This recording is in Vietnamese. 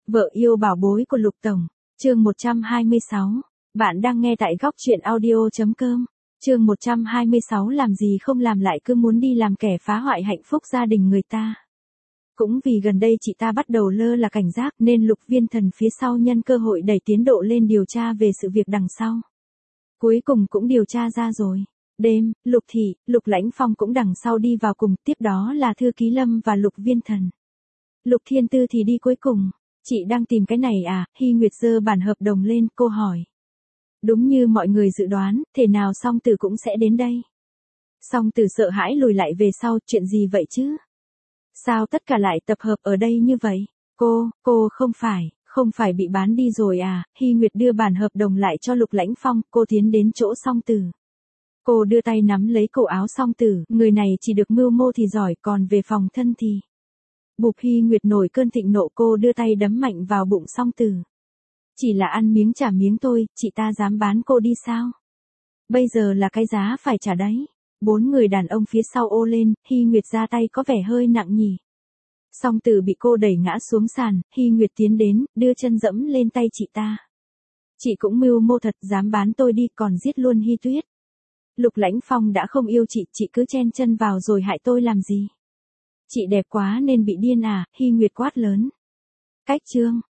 Vợ yêu bảo bối của Lục Tổng, chương 126. Bạn đang nghe tại góc truyện audio.com. Chương 126 làm gì không làm lại cứ muốn đi làm kẻ phá hoại hạnh phúc gia đình người ta. Cũng vì gần đây chị ta bắt đầu lơ là cảnh giác nên Lục Viên Thần phía sau nhân cơ hội đẩy tiến độ lên điều tra về sự việc đằng sau. Cuối cùng cũng điều tra ra rồi. Đêm, Lục Thị, Lục Lãnh Phong cũng đằng sau đi vào cùng, tiếp đó là Thư Ký Lâm và Lục Viên Thần. Lục Thiên Tư thì đi cuối cùng. Chị đang tìm cái này à? Hy Nguyệt giơ bản hợp đồng lên, cô hỏi. Đúng như mọi người dự đoán, thể nào Song Tử cũng sẽ đến đây. Song Tử sợ hãi lùi lại về sau, chuyện gì vậy chứ? Sao tất cả lại tập hợp ở đây như vậy? Cô không phải bị bán đi rồi à? Hy Nguyệt đưa bản hợp đồng lại cho Lục Lãnh Phong, cô tiến đến chỗ Song Tử. Cô đưa tay nắm lấy cổ áo Song Tử, người này chỉ được mưu mô thì giỏi, còn về phòng thân thì... Bụp. Hy Nguyệt nổi cơn thịnh nộ, cô đưa tay đấm mạnh vào bụng Song Tử. Chỉ là ăn miếng trả miếng thôi, chị ta dám bán cô đi sao? Bây giờ là cái giá phải trả đấy. 4 người đàn ông phía sau ô lên, Hy Nguyệt ra tay có vẻ hơi nặng nhỉ. Song Tử bị cô đẩy ngã xuống sàn, Hy Nguyệt tiến đến, đưa chân dẫm lên tay chị ta. Chị cũng mưu mô thật, dám bán tôi đi, còn giết luôn Hy Tuyết. Lục Lãnh Phong đã không yêu chị cứ chen chân vào rồi hại tôi làm gì? Chị đẹp quá nên bị điên à? Hy Nguyệt quát lớn. Cách chương.